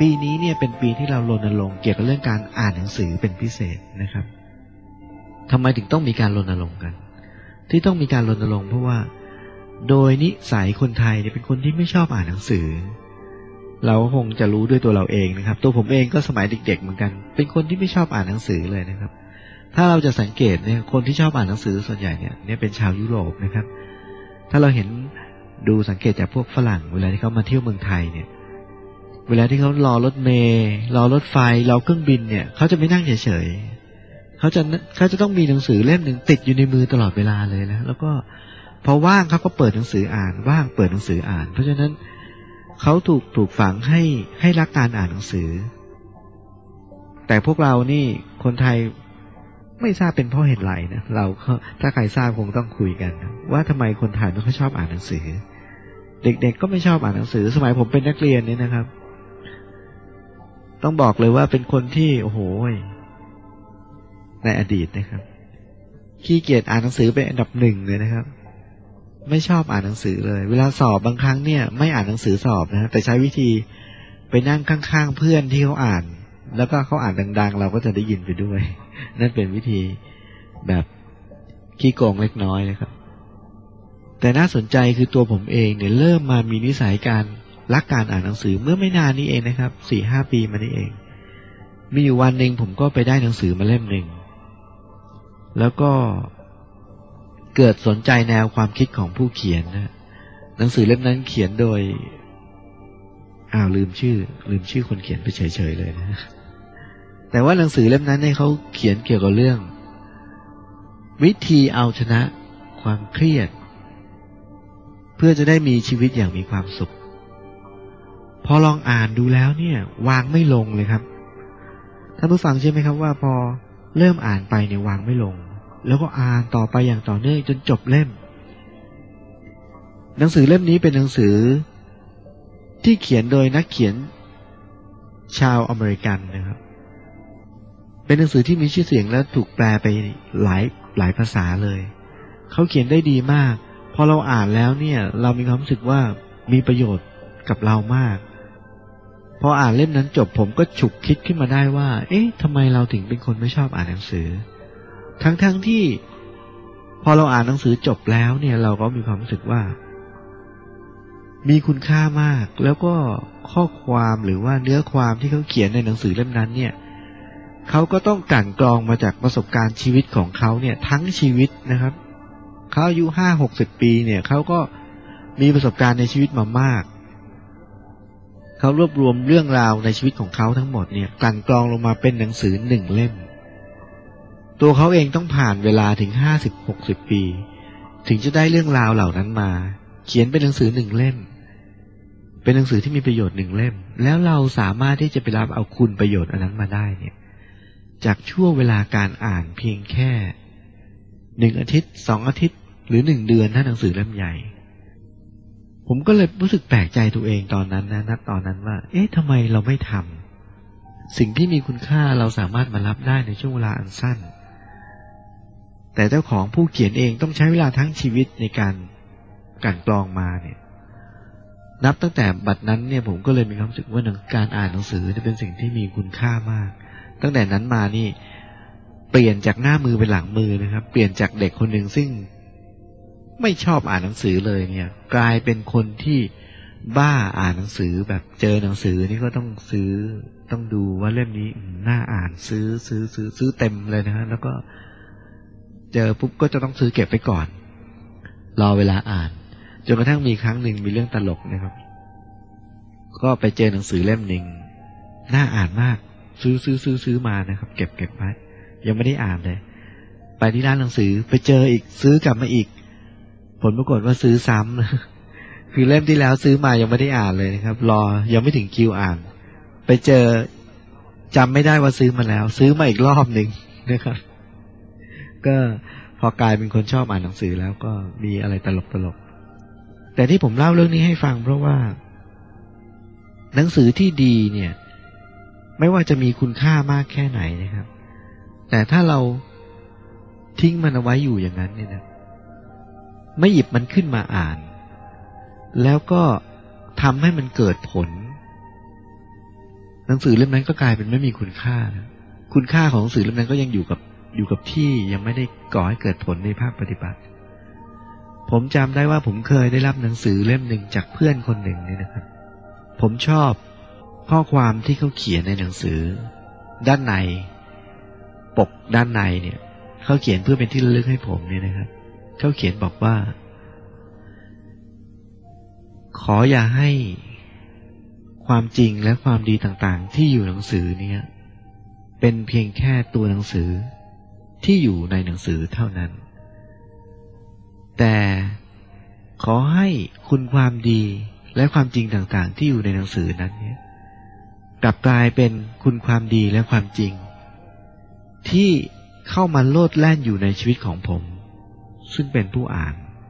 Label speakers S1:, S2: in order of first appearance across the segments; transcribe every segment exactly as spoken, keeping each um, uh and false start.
S1: ปีนี้เนี่ยเป็นปีที่เรารณรงค์เกี่ยวกับเรื่องการอ่านหนังสือเป็นพิเศษนะครับทำไมถึงต้องมีการรณรงค์กันที่ต้องมีการรณรงค์เพราะว่าโดยนิสัยคนไทยเนี่ยเป็นคนที่ไม่ชอบอ่านหนังสือเราคงจะรู้ด้วยตัวเราเองนะครับตัวผมเองก็สมัยเด็กๆเหมือนกันเป็นคนที่ไม่ชอบอ่านหนังสือเลยนะครับถ้าเราจะสังเกตเนี่ยคนที่ชอบอ่านหนังสือส่วนใหญ่เนี่ยเนี่ยเป็นชาวยุโรปนะครับถ้าเราเห็นดูสังเกตจากพวกฝรั่งเวลาที่เขามาเที่ยวเมืองไทยเนี่ยเวลาที่เขารอรถเมล์รอรถไฟรอเครื่องบินเนี่ยเขาจะไม่นั่งเฉยๆเขาจะเขาจะต้องมีหนังสือเล่มหนึ่งติดอยู่ในมือตลอดเวลาเลยนะแล้วก็พอว่างเขาก็เปิดหนังสืออ่านว่างเปิดหนังสืออ่านเพราะฉะนั้นเขาถูกถูกฝังให้ให้รักการอ่านหนังสือแต่พวกเรานี่คนไทยไม่ทราบเป็นเพราะเหตุไรนะเราถ้าใครทราบคงต้องคุยกันนะว่าทำไมคนไทยไม่ค่อยชอบอ่านหนังสือเด็กๆก็ไม่ชอบอ่านหนังสือสมัยผมเป็นนักเรียนเนี่ยนะครับต้องบอกเลยว่าเป็นคนที่โอ้โหในอดีตนะครับขี้เกียจอ่านหนังสือเป็นอันดับหนึ่งเลยนะครับไม่ชอบอ่านหนังสือเลยเวลาสอบบางครั้งเนี่ยไม่อ่านหนังสือสอบนะแต่ใช้วิธีไปนั่งข้างๆเพื่อนที่เขาอ่านแล้วก็เขาอ่านดังๆเราก็จะได้ยินไปด้วยนั่นเป็นวิธีแบบขี้โกงเล็กน้อยนะครับแต่น่าสนใจคือตัวผมเองเนี่ยเริ่มมามีนิสัยการรักการอ่านหนังสือเมื่อไม่นานนี้เองนะครับ สี่ห้า ปีมานี้เองมีอยู่วันหนึ่งผมก็ไปได้หนังสือมาเล่มหนึ่งแล้วก็เกิดสนใจแนวความคิดของผู้เขียนนะหนังสือเล่มนั้นเขียนโดยอ้าวลืมชื่อลืมชื่อคนเขียนไปเฉยๆเลยนะแต่ว่าหนังสือเล่มนั้นเนี่ยเขาเขียนเกี่ยวกับเรื่องวิธีเอาชนะความเครียดเพื่อจะได้มีชีวิตอย่างมีความสุขพอลองอ่านดูแล้วเนี่ยวางไม่ลงเลยครับท่านผู้ฟังใช่ไหมครับว่าพอเริ่มอ่านไปเนี่ยวางไม่ลงแล้วก็อ่านต่อไปอย่างต่อเนื่องจนจบเล่มหนังสือเล่มนี้เป็นหนังสือที่เขียนโดยนักเขียนชาวอเมริกันนะครับเป็นหนังสือที่มีชื่อเสียงและถูกแปลไปหลายหลายภาษาเลยเขาเขียนได้ดีมากพอเราอ่านแล้วเนี่ยเรามีความรู้สึกว่ามีประโยชน์กับเรามากพออ่านเล่มนั้นจบผมก็ฉุกคิดขึ้นมาได้ว่าเอ๊ะทำไมเราถึงเป็นคนไม่ชอบอ่านหนังสือทั้งๆ ท, ที่พอเราอ่านหนังสือจบแล้วเนี่ยเราก็มีความรู้สึกว่ามีคุณค่ามากแล้วก็ข้อความหรือว่าเนื้อความที่เขาเขียนในหนังสือเล่มนั้นเนี่ยเขาก็ต้องกลั่นกรองมาจากประสบการณ์ชีวิตของเขาเนี่ยทั้งชีวิตนะครับเขาอายุห้าหกสิบปีเนี่ยเขาก็มีประสบการณ์ในชีวิตมามากเขารวบรวมเรื่องราวในชีวิตของเขาทั้งหมดเนี่ยกลั่นกรองลงมาเป็นหนังสือหนึ่งเล่มตัวเขาเองต้องผ่านเวลาถึงห้าสิบหกสิบปีถึงจะได้เรื่องราวเหล่านั้นมาเขียนเป็นหนังสือหนึ่งเล่มเป็นหนังสือที่มีประโยชน์หนึ่งเล่มแล้วเราสามารถที่จะไปรับเอาคุณประโยชน์อันนั้นมาได้เนี่ยจากช่วงเวลาการอ่านเพียงแค่หนึ่งอาทิตย์สองอาทิตย์หรือหนึ่งเดือนถ้าหนังสือเล่มใหญ่ผมก็เลยรู้สึกแปลกใจตัวเองตอนนั้นนะณตอนนั้นว่าเอ๊ะทำไมเราไม่ทำสิ่งที่มีคุณค่าเราสามารถมารับได้ในช่วงเวลาอันสั้นแต่เจ้าของผู้เขียนเองต้องใช้เวลาทั้งชีวิตในการกลั่นกรองมาเนี่ยนับตั้งแต่บัดนั้นเนี่ยผมก็เลยมีความรู้สึกว่าการอ่านหนังสือจะเป็นสิ่งที่มีคุณค่ามากตั้งแต่นั้นมานี่เปลี่ยนจากหน้ามือเป็นหลังมือนะครับเปลี่ยนจากเด็กคนหนึ่งซึ่งไม่ชอบอ่านหนังสือเลยเนี่ยกลายเป็นคนที่บ้าอ่านหนังสือแบบเจอหนังสือนี่ก็ต้องซื้อต้องดูว่าเล่มนี้น่าอ่านซื้อซื้อซื้อซื้อเต็มเลยนะฮะแล้วก็เจอปุ๊บก็จะต้องซื้อเก็บไปก่อนรอเวลาอ่านจนกระทั่งมีครั้งหนึ่งมีเรื่องตลกนะครับก็ไปเจอหนังสือเล่มหนึ่งน่าอ่านมากซื้อซื้อซื้อซื้อมานะครับเก็บเก็บไว้ยังไม่ได้อ่านเลยไปที่ร้านหนังสือไปเจออีกซื้อกลับมาอีกผลปรากฏว่าซื้อซ้ำคือเล่มที่แล้วซื้อมายังไม่ได้อ่านเลยนะครับรอยังไม่ถึงคิวอ่านไปเจอจำไม่ได้ว่าซื้อมาแล้วซื้อมาอีกรอบหนึ่งนะครับก็พอกลายเป็นคนชอบอ่านหนังสือแล้วก็มีอะไรตลกตลกแต่ที่ผมเล่าเรื่องนี้ให้ฟังเพราะว่าหนังสือที่ดีเนี่ยไม่ว่าจะมีคุณค่ามากแค่ไหนนะครับแต่ถ้าเราทิ้งมันเอาไว้อยู่อย่างนั้นเนี่ยนะไม่หยิบมันขึ้นมาอ่านแล้วก็ทำให้มันเกิดผลหนังสือเล่มนั้นก็กลายเป็นไม่มีคุณค่านะคุณค่าของหนังสือเล่มนั้นก็ยังอยู่กับอยู่กับที่ยังไม่ได้ก่อให้เกิดผลในภาคปฏิบัติผมจำได้ว่าผมเคยได้รับหนังสือเล่มหนึ่งจากเพื่อนคนหนึ่งนี่นะครับผมชอบข้อความที่เขาเขียนในหนังสือด้านในปกด้านในเนี่ยเขาเขียนเพื่อเป็นที่ระลึกให้ผมเนี่ยนะครับเขาเขียนบอกว่าขออย่าให้ความจริงและความดีต่างๆที่อยู่หนังสือเนี่ยเป็นเพียงแค่ตัวหนังสือที่อยู่ในหนังสือเท่านั้นแต่ขอให้คุณความดีและความจริงต่างๆที่อยู่ในหนังสือนั้นเนี่ยกลับกลายเป็นคุณความดีและความจริงที่เข้ามาโลดแล่นอยู่ในชีวิตของผมซึ่งเป็นผู้อ่าน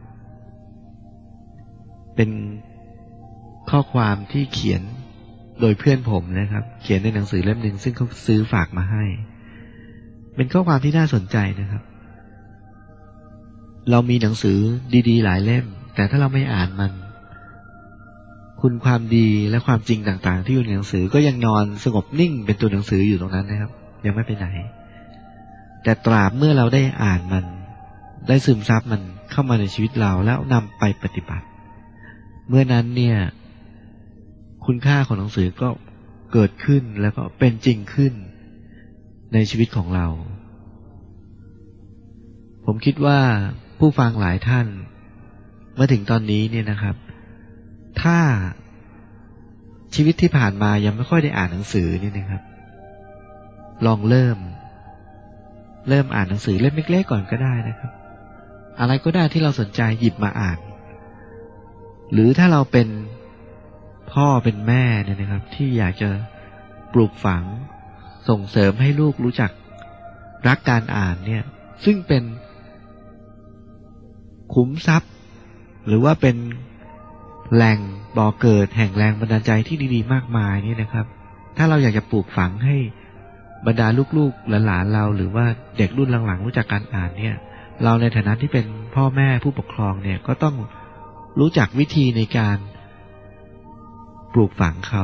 S1: เป็นข้อความที่เขียนโดยเพื่อนผมนะครับเขียนในหนังสือเล่มหนึ่งซึ่งเขาซื้อฝากมาให้เป็นข้อความที่น่าสนใจนะครับเรามีหนังสือดีๆหลายเล่มแต่ถ้าเราไม่อ่านมันคุณความดีและความจริงต่างๆที่อยู่ในหนังสือก็ยังนอนสงบนิ่งเป็นตัวหนังสืออยู่ตรงนั้นนะครับยังไม่ไปไหนแต่ตราบเมื่อเราได้อ่านมันได้ซึมซับมันเข้ามาในชีวิตเราแล้วนำไปปฏิบัติเมื่อนั้นเนี่ยคุณค่าของหนังสือก็เกิดขึ้นแล้วก็เป็นจริงขึ้นในชีวิตของเราผมคิดว่าผู้ฟังหลายท่านเมื่อถึงตอนนี้เนี่ยนะครับถ้าชีวิตที่ผ่านมายังไม่ค่อยได้อ่านหนังสือนี่นะครับลองเริ่มเริ่มอ่านหนังสือเล่มเล็กๆก่อนก็ได้นะครับอะไรก็ได้ที่เราสนใจหยิบมาอ่านหรือถ้าเราเป็นพ่อเป็นแม่เนี่ยนะครับที่อยากจะปลูกฝังส่งเสริมให้ลูกรู้จักรักการอ่านเนี่ยซึ่งเป็นขุมทรัพย์หรือว่าเป็นแหล่งบ่อเกิดแห่งแรงบันดาลใจที่ดีๆมากมายนี่นะครับถ้าเราอยากจะปลูกฝังให้บรรดาลูกๆหลานๆเราหรือว่าเด็กรุ่นหลังๆรู้จักการอ่านเนี่ยเราในฐานะที่เป็นพ่อแม่ผู้ปกครองเนี่ยก็ต้องรู้จักวิธีในการปลูกฝังเขา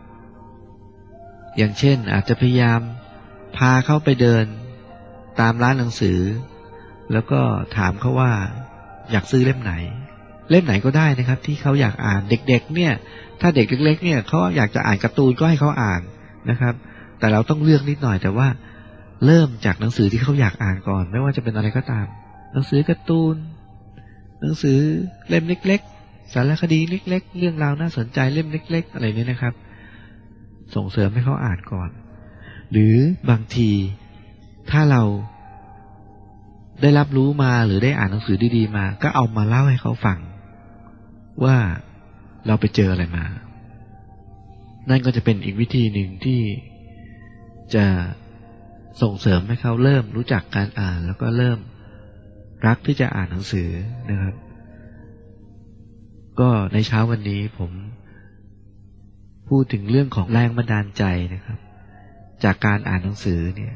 S1: อย่างเช่นอาจจะพยายามพาเขาไปเดินตามร้านหนังสือแล้วก็ถามเขาว่าอยากซื้อเล่มไหนเล่มไหนก็ได้นะครับที่เขาอยากอ่านเด็กๆเนี่ยถ้าเด็กเล็กๆเนี่ยเขาอยากจะอ่านการ์ตูนก็ให้เขาอ่านนะครับแต่เราต้องเลือกนิดหน่อยแต่ว่าเริ่มจากหนังสือที่เขาอยากอ่านก่อนไม่ว่าจะเป็นอะไรก็ตามหนังสือการ์ตูนหนังสือเล่มเล็กๆสารคดีเล็กๆเรื่องราวน่าสนใจเล่มเล็กๆอะไรนี้นะครับส่งเสริมให้เขาอ่านก่อนหรือบางทีถ้าเราได้รับรู้มาหรือได้อ่านหนังสือดีๆมาก็เอามาเล่าให้เขาฟังว่าเราไปเจออะไรมานั่นก็จะเป็นอีกวิธีหนึ่งที่จะส่งเสริมให้เขาเริ่มรู้จักการอ่านแล้วก็เริ่มรักที่จะอ่านหนังสือนะครับก็ในเช้าวันนี้ผมพูดถึงเรื่องของแรงบันดาลใจนะครับจากการอ่านหนังสือเนี่ย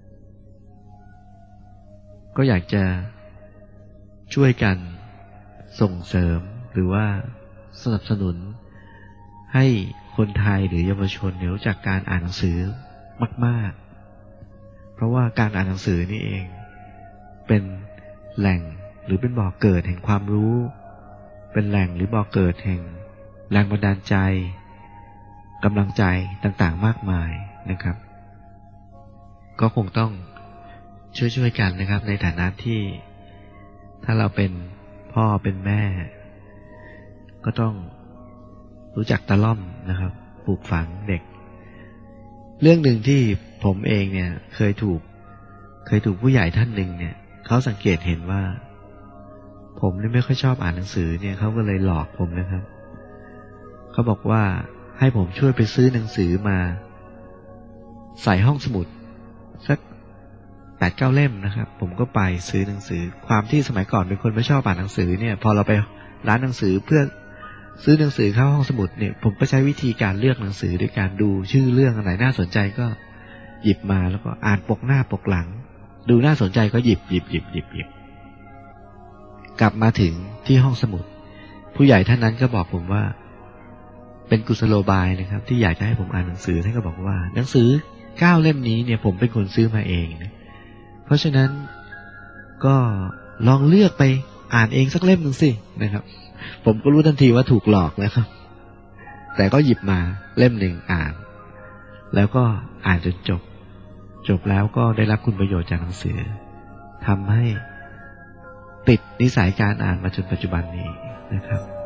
S1: ก็อยากจะช่วยกันส่งเสริมหรือว่าสนับสนุนให้คนไทยหรือเยาวชนรู้จักการอ่านหนังสือมากๆเพราะว่าการอ่านหนังสือนี่เองเป็นแหล่งหรือเป็นบ่อเกิดแห่งความรู้เป็นแหล่งหรือบ่อเกิดแห่งแรงบันดาลใจกำลังใจต่างๆมากมายนะครับก็คงต้องช่วยๆกันนะครับในฐานะที่ถ้าเราเป็นพ่อเป็นแม่ก็ต้องรู้จักตะล่อมนะครับปลูกฝังเด็กเรื่องหนึ่งที่ผมเองเนี่ยเคยถูกเคยถูกผู้ใหญ่ท่านหนึ่งเนี่ยเขาสังเกตเห็นว่าผมนี่ไม่ค่อยชอบอ่านหนังสือเนี่ยเขาก็เลยหลอกผมนะครับเขาบอกว่าให้ผมช่วยไปซื้อหนังสือมาใส่ห้องสมุดสักแปดเก้าเล่มนะครับผมก็ไปซื้อหนังสือความที่สมัยก่อนเป็นคนไม่ชอบอ่านหนังสือเนี่ยพอเราไปร้านหนังสือเพื่อซื้อหนังสือเข้าห้องสมุดเนี่ยผมก็ใช้วิธีการเลือกหนังสือด้วยการดูชื่อเรื่องอะไรน่าสนใจก็หยิบมาแล้วก็อ่านปกหน้าปกหลังดูน่าสนใจก็หยิบหยิบหยิบหยิบหยิบกลับมาถึงที่ห้องสมุดผู้ใหญ่ท่านนั้นก็บอกผมว่าเป็นกุศโลบายนะครับที่อยากจะให้ผมอ่านหนังสือท่านก็บอกว่าหนังสือเก้าเล่มนี้เนี่ยผมเป็นคนซื้อมาเองนะเพราะฉะนั้นก็ลองเลือกไปอ่านเองสักเล่มหนึ่งสินะครับผมก็รู้ทันทีว่าถูกหลอกนะครับแต่ก็หยิบมาเล่มหนึ่งอ่านแล้วก็อ่านจนจบจบแล้วก็ได้รับคุณประโยชน์จากหนังสือทำให้ติดนิสัยการอ่านมาจนปัจจุบันนี้นะครับ